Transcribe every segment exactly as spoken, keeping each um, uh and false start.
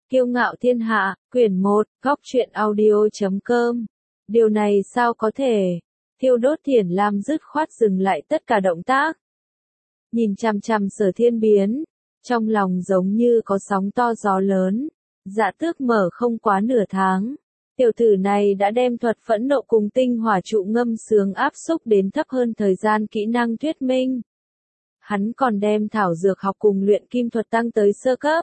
Kiêu ngạo thiên hạ, quyển một, góc truyện audio.com. Điều này sao có thể? Thiêu đốt Thiển Lam dứt khoát dừng lại tất cả động tác. Nhìn chằm chằm Sở Thiên Biến, trong lòng giống như có sóng to gió lớn. Dạ tước mở không quá nửa tháng. Tiểu tử này đã đem thuật phẫn nộ cùng tinh hỏa trụ ngâm sướng áp xúc đến thấp hơn thời gian kỹ năng thuyết minh. Hắn còn đem thảo dược học cùng luyện kim thuật tăng tới sơ cấp.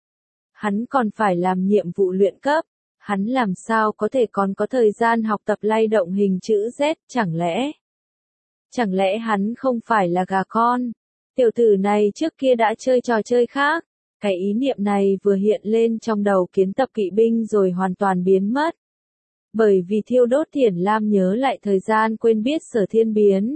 Hắn còn phải làm nhiệm vụ luyện cấp, hắn làm sao có thể còn có thời gian học tập lay động hình chữ Z, chẳng lẽ? Chẳng lẽ hắn không phải là gà con? Tiểu tử này trước kia đã chơi trò chơi khác, cái ý niệm này vừa hiện lên trong đầu kiến tập kỵ binh rồi hoàn toàn biến mất. Bởi vì thiêu đốt Thiển Lam nhớ lại thời gian quên biết Sở Thiên Biến.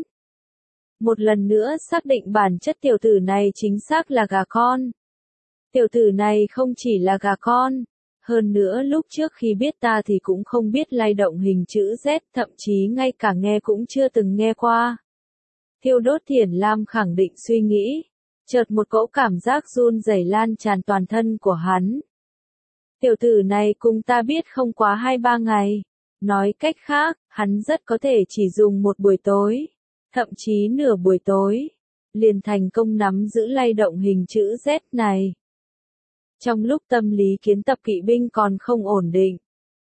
Một lần nữa xác định bản chất tiểu tử này chính xác là gà con. Tiểu tử này không chỉ là gà con, hơn nữa lúc trước khi biết ta thì cũng không biết lay động hình chữ Z, thậm chí ngay cả nghe cũng chưa từng nghe qua. Thiêu đốt Thiển Lam khẳng định suy nghĩ, chợt một cỗ cảm giác run rẩy lan tràn toàn thân của hắn. Tiểu tử này cùng ta biết không quá hai ba ngày, nói cách khác, hắn rất có thể chỉ dùng một buổi tối, thậm chí nửa buổi tối, liền thành công nắm giữ lay động hình chữ Z này. Trong lúc tâm lý kiến tập kỵ binh còn không ổn định,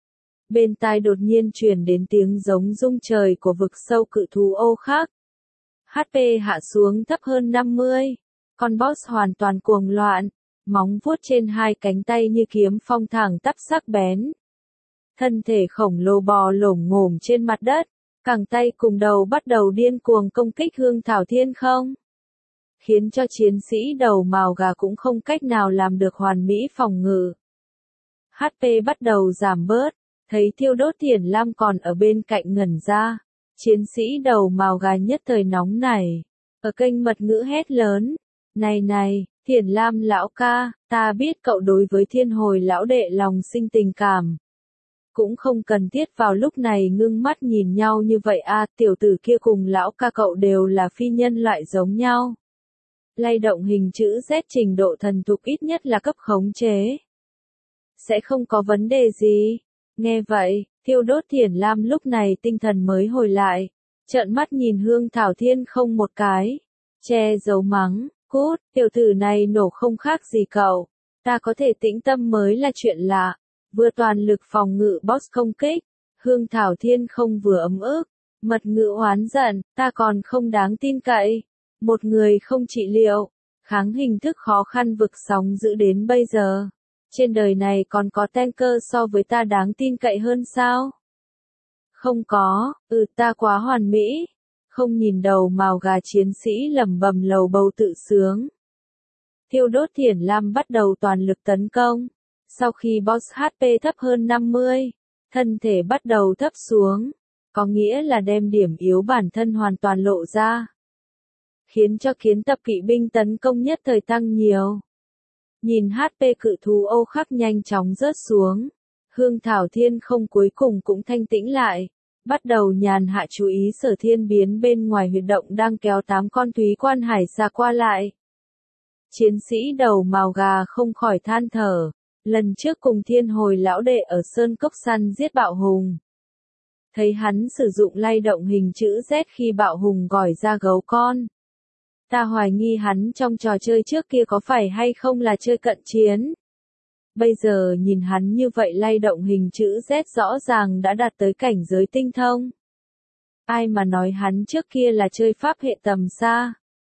bên tai đột nhiên truyền đến tiếng giống rung trời của vực sâu cự thú ô khác. hát pê hạ xuống thấp hơn năm mươi, con boss hoàn toàn cuồng loạn, móng vuốt trên hai cánh tay như kiếm phong thẳng tắp sắc bén. Thân thể khổng lồ bò lổm ngổm trên mặt đất, cẳng tay cùng đầu bắt đầu điên cuồng công kích hương thảo thiên không. Khiến cho chiến sĩ đầu màu gà cũng không cách nào làm được hoàn mỹ phòng ngự. hát pê bắt đầu giảm bớt, thấy thiêu đốt Thiển Lam còn ở bên cạnh ngẩn ra. Chiến sĩ đầu màu gà nhất thời nóng nảy, ở kênh mật ngữ hét lớn. Này này, Thiển Lam lão ca, ta biết cậu đối với thiên hồi lão đệ lòng sinh tình cảm. Cũng không cần thiết vào lúc này ngưng mắt nhìn nhau như vậy a, tiểu tử kia cùng lão ca cậu đều là phi nhân loại giống nhau. Lay động hình chữ Z trình độ thần thục ít nhất là cấp khống chế. Sẽ không có vấn đề gì. Nghe vậy, thiêu đốt Thiển Lam lúc này tinh thần mới hồi lại. Trợn mắt nhìn hương thảo thiên không một cái. Che giấu mắng, cút, tiểu tử này nổ không khác gì cậu. Ta có thể tĩnh tâm mới là chuyện lạ. Vừa toàn lực phòng ngự boss không kích. Hương thảo thiên không vừa ấm ức. Mật ngữ oán giận, ta còn không đáng tin cậy. Một người không trị liệu, kháng hình thức khó khăn vực sóng giữ đến bây giờ. Trên đời này còn có tanker so với ta đáng tin cậy hơn sao? Không có, ừ ta quá hoàn mỹ. Không nhìn đầu màu gà chiến sĩ lẩm bẩm lầu bầu tự sướng. Thiêu đốt Thiển Lam bắt đầu toàn lực tấn công. Sau khi boss hát pê thấp hơn năm mươi, thân thể bắt đầu thấp xuống. Có nghĩa là đem điểm yếu bản thân hoàn toàn lộ ra. Khiến cho kiến tập kỵ binh tấn công nhất thời tăng nhiều. Nhìn hát pê cự thú ô khắc nhanh chóng rớt xuống. Hương thảo thiên không cuối cùng cũng thanh tĩnh lại. Bắt đầu nhàn hạ chú ý Sở Thiên Biến bên ngoài huyệt động đang kéo tám con túy quan hải xa qua lại. Chiến sĩ đầu màu gà không khỏi than thở. Lần trước cùng thiên hồi lão đệ ở Sơn Cốc săn giết bạo hùng. Thấy hắn sử dụng lay động hình chữ Z khi bạo hùng gỏi ra gấu con. Ta hoài nghi hắn trong trò chơi trước kia có phải hay không là chơi cận chiến. Bây giờ nhìn hắn như vậy lay động hình chữ Z rõ ràng đã đạt tới cảnh giới tinh thông. Ai mà nói hắn trước kia là chơi pháp hệ tầm xa.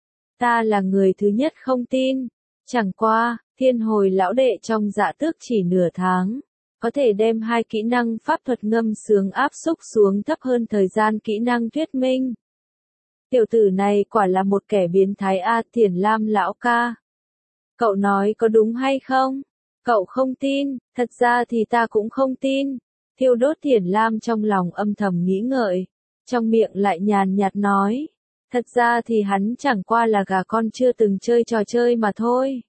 Ta là người thứ nhất không tin. Chẳng qua, thiên hồi lão đệ trong dạ tước chỉ nửa tháng. Có thể đem hai kỹ năng pháp thuật ngâm sướng áp xúc xuống thấp hơn thời gian kỹ năng thuyết minh. Tiểu tử này quả là một kẻ biến thái a, Thiển Lam lão ca. Cậu nói có đúng hay không? Cậu không tin, thật ra thì ta cũng không tin. Thiêu đốt Thiển Lam trong lòng âm thầm nghĩ ngợi, trong miệng lại nhàn nhạt nói. Thật ra thì hắn chẳng qua là gà con chưa từng chơi trò chơi mà thôi.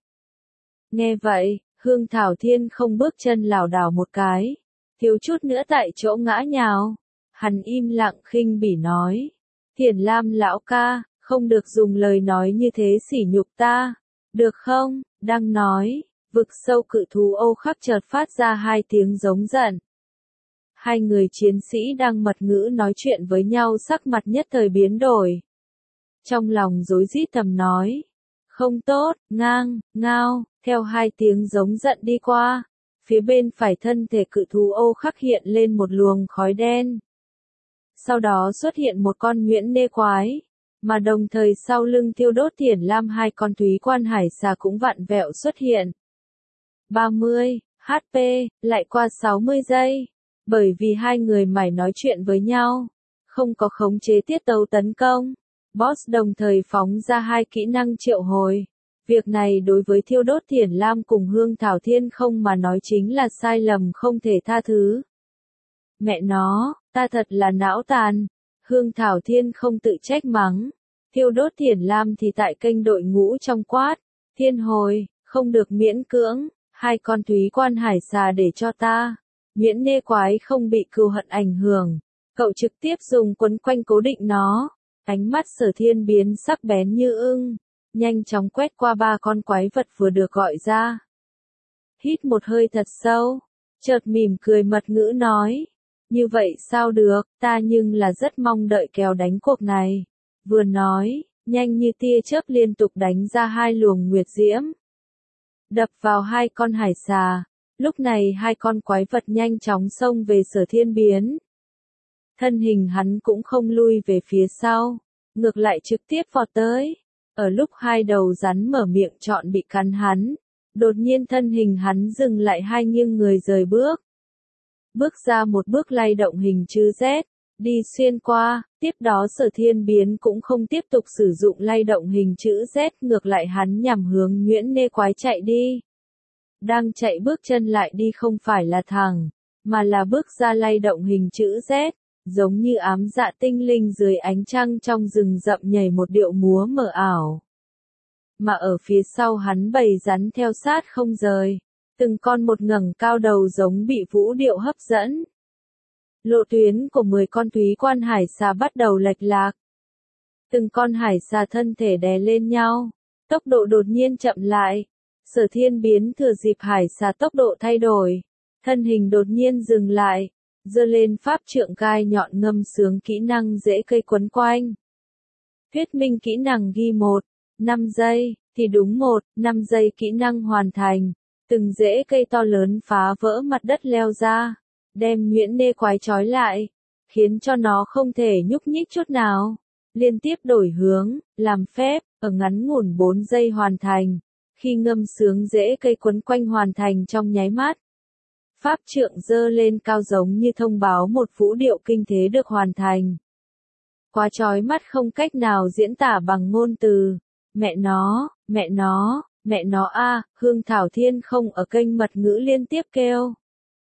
Nghe vậy, hương thảo thiên không bước chân lảo đảo một cái. Thiếu chút nữa tại chỗ ngã nhào. Hắn im lặng khinh bỉ nói. Thiển Lam lão ca, không được dùng lời nói như thế sỉ nhục ta, được không? Đang nói, Vực sâu cự thú Âu Khắc chợt phát ra hai tiếng giống giận. Hai người chiến sĩ đang mật ngữ nói chuyện với nhau sắc mặt nhất thời biến đổi. Trong lòng rối rít thầm nói. Không tốt, ngang, ngao, theo hai tiếng giống giận đi qua. Phía bên phải thân thể cự thú Âu Khắc hiện lên một luồng khói đen. Sau đó xuất hiện một con nhuyễn nê quái. Mà đồng thời sau lưng Thiêu Đốt Thiển Lam hai con Thúy Quan Hải Xà cũng vặn vẹo xuất hiện. ba mươi, hát pê, lại qua sáu mươi giây. Bởi vì hai người mải nói chuyện với nhau, không có khống chế tiết tấu tấn công. Boss đồng thời phóng ra hai kỹ năng triệu hồi. Việc này đối với Thiêu Đốt Thiển Lam cùng Hương Thảo Thiên không mà nói chính là sai lầm không thể tha thứ. Mẹ nó, ta thật là não tàn. Hương Thảo Thiên không tự trách mắng. Thiêu Đốt Thiển Lam thì tại kênh đội ngũ trong quát. Thiên hồi, không được miễn cưỡng. Hai con Thúy Quan Hải Xà để cho ta. Nhuyễn nê quái không bị cừu hận ảnh hưởng. Cậu trực tiếp dùng quấn quanh cố định nó. Ánh mắt Sở Thiên biến sắc bén như ưng. Nhanh chóng quét qua ba con quái vật vừa được gọi ra. Hít một hơi thật sâu. Chợt mỉm cười mật ngữ nói. Như vậy sao được, ta nhưng là rất mong đợi kèo đánh cuộc này. Vừa nói, nhanh như tia chớp liên tục đánh ra hai luồng nguyệt diễm. Đập vào hai con hải xà. Lúc này hai con quái vật nhanh chóng xông về Sở Thiên biến. Thân hình hắn cũng không lui về phía sau, ngược lại trực tiếp vọt tới. Ở lúc hai đầu rắn mở miệng chọn bị cắn hắn, đột nhiên thân hình hắn dừng lại hai nghiêng người rời bước. Bước ra một bước lay động hình chữ Z, đi xuyên qua, tiếp đó Sở Thiên biến cũng không tiếp tục sử dụng lay động hình chữ Z, ngược lại hắn nhằm hướng nhuyễn nê quái chạy đi. Đang chạy bước chân lại đi không phải là thẳng, mà là bước ra lay động hình chữ Z, giống như ám dạ tinh linh dưới ánh trăng trong rừng rậm nhảy một điệu múa mờ ảo. Mà ở phía sau hắn bầy rắn theo sát không rời, từng con một ngẩng cao đầu giống bị vũ điệu hấp dẫn. Lộ tuyến của mười con Thúy Quan Hải Xà bắt đầu lệch lạc. Từng con hải xà thân thể đè lên nhau, tốc độ đột nhiên chậm lại. Sở Thiên biến thừa dịp hải xà tốc độ thay đổi, thân hình đột nhiên dừng lại, giơ lên pháp trượng gai nhọn ngâm sướng kỹ năng rễ cây quấn quanh. Thuyết minh kỹ năng ghi một, năm giây, thì đúng một, năm giây kỹ năng hoàn thành, từng rễ cây to lớn phá vỡ mặt đất leo ra, đem nhuyễn nê quái trói lại, khiến cho nó không thể nhúc nhích chút nào, liên tiếp đổi hướng, làm phép, ở ngắn ngủn bốn giây hoàn thành. Khi ngâm sướng rễ cây quấn quanh hoàn thành trong nháy mắt, pháp trượng giơ lên cao giống như thông báo một vũ điệu kinh thế được hoàn thành. Quá chói mắt không cách nào diễn tả bằng ngôn từ. Mẹ nó, mẹ nó, mẹ nó a, Hương Thảo Thiên không ở kênh mật ngữ liên tiếp kêu.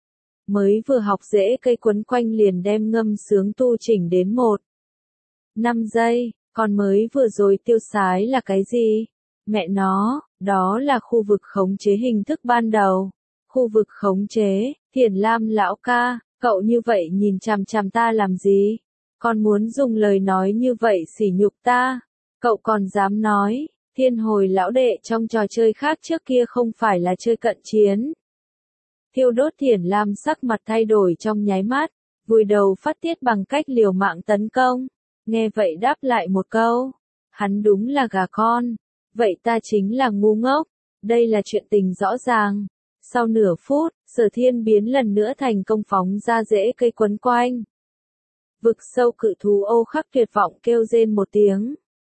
Mới vừa học rễ cây quấn quanh liền đem ngâm sướng tu chỉnh đến một. năm giây, còn mới vừa rồi tiêu sái là cái gì? Mẹ nó, đó là khu vực khống chế hình thức ban đầu. Khu vực khống chế, Thiển Lam lão ca, cậu như vậy nhìn chằm chằm ta làm gì? Còn muốn dùng lời nói như vậy sỉ nhục ta? Cậu còn dám nói, Thiên Hồi lão đệ trong trò chơi khác trước kia không phải là chơi cận chiến. Thiêu Đốt Thiển Lam sắc mặt thay đổi trong nháy mắt, vùi đầu phát tiết bằng cách liều mạng tấn công. Nghe vậy đáp lại một câu, hắn đúng là gà con. Vậy ta chính là ngu ngốc, đây là chuyện tình rõ ràng. Sau nửa phút, Sở Thiên biến lần nữa thành công phóng ra rễ cây quấn quanh. Vực sâu cự thú Âu Khắc tuyệt vọng kêu rên một tiếng.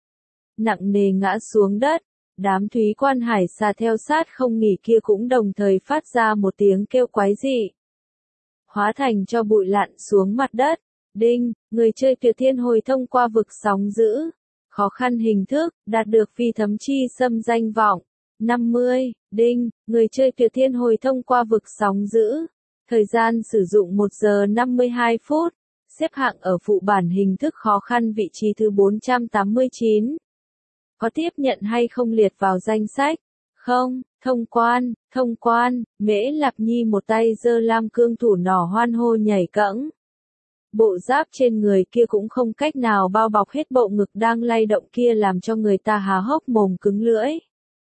Nặng nề ngã xuống đất, đám Thúy Quan Hải Xà theo sát không nghỉ kia cũng đồng thời phát ra một tiếng kêu quái dị. Hóa thành cho bụi lặn xuống mặt đất. Đinh, người chơi Tuyệt Thiên Hồi thông qua vực sóng dữ. Khó khăn hình thức, đạt được phi thấm chi xâm danh vọng. năm mươi, đinh, người chơi Tuyệt Thiên Hồi thông qua vực sóng dữ. Thời gian sử dụng một giờ năm mươi hai phút. Xếp hạng ở phụ bản hình thức khó khăn vị trí thứ bốn trăm tám mươi chín. Có tiếp nhận hay không liệt vào danh sách? Không, thông quan, thông quan, Mễ Lạp Nhi một tay giơ lam cương thủ nỏ hoan hô nhảy cẫng. Bộ giáp trên người kia cũng không cách nào bao bọc hết bộ ngực đang lay động kia làm cho người ta há hốc mồm cứng lưỡi.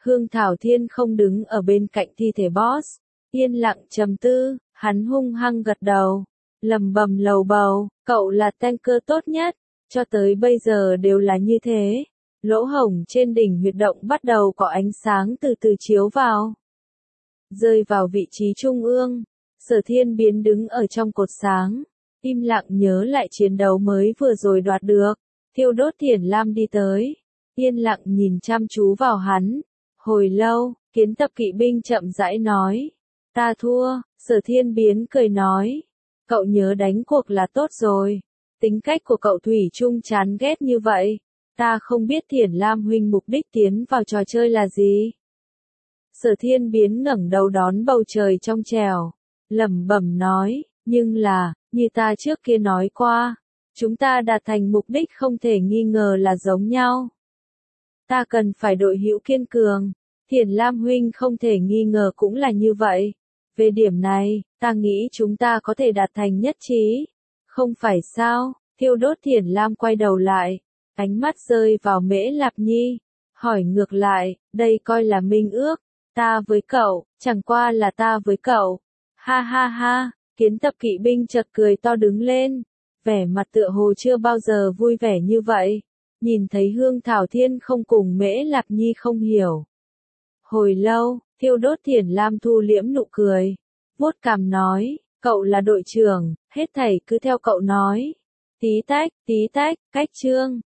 Hương Thảo Thiên không đứng ở bên cạnh thi thể boss, yên lặng trầm tư, hắn hung hăng gật đầu, lầm bầm lầu bầu, cậu là tanker tốt nhất, cho tới bây giờ đều là như thế. Lỗ hổng trên đỉnh huyệt động bắt đầu có ánh sáng từ từ chiếu vào, rơi vào vị trí trung ương. Sở Thiên Biến đứng ở trong cột sáng, im lặng nhớ lại chiến đấu mới vừa rồi đoạt được. Thiêu Đốt Thiền Lam đi tới, yên lặng nhìn chăm chú vào hắn. Hồi lâu, Kiến Tập Kỵ binh chậm rãi nói, ta thua. Sở Thiên Biến cười nói, cậu nhớ đánh cuộc là tốt rồi. Tính cách của cậu thủy chung chán ghét như vậy. Ta không biết Thiền Lam huynh mục đích tiến vào trò chơi là gì. Sở Thiên Biến ngẩng đầu đón bầu trời trong trẻo, lẩm bẩm nói, nhưng là, như ta trước kia nói qua, chúng ta đạt thành mục đích không thể nghi ngờ là giống nhau. Ta cần phải đội hữu kiên cường, Thiền Lam huynh không thể nghi ngờ cũng là như vậy. Về điểm này, ta nghĩ chúng ta có thể đạt thành nhất trí. Không phải sao? Thiêu Đốt Thiền Lam quay đầu lại, ánh mắt rơi vào Mễ Lạp Nhi, hỏi ngược lại, đây coi là minh ước, ta với cậu, chẳng qua là ta với cậu. Ha ha ha, Kiến Tập Kỵ binh chợt cười to đứng lên, vẻ mặt tựa hồ chưa bao giờ vui vẻ như vậy. Nhìn thấy Hương Thảo Thiên không cùng Mễ Lạp Nhi không hiểu. Hồi lâu, Thiêu Đốt Thiền Lam thu liễm nụ cười, vuốt cằm nói, cậu là đội trưởng, hết thảy cứ theo cậu nói. Tí tách, tí tách, cách chương.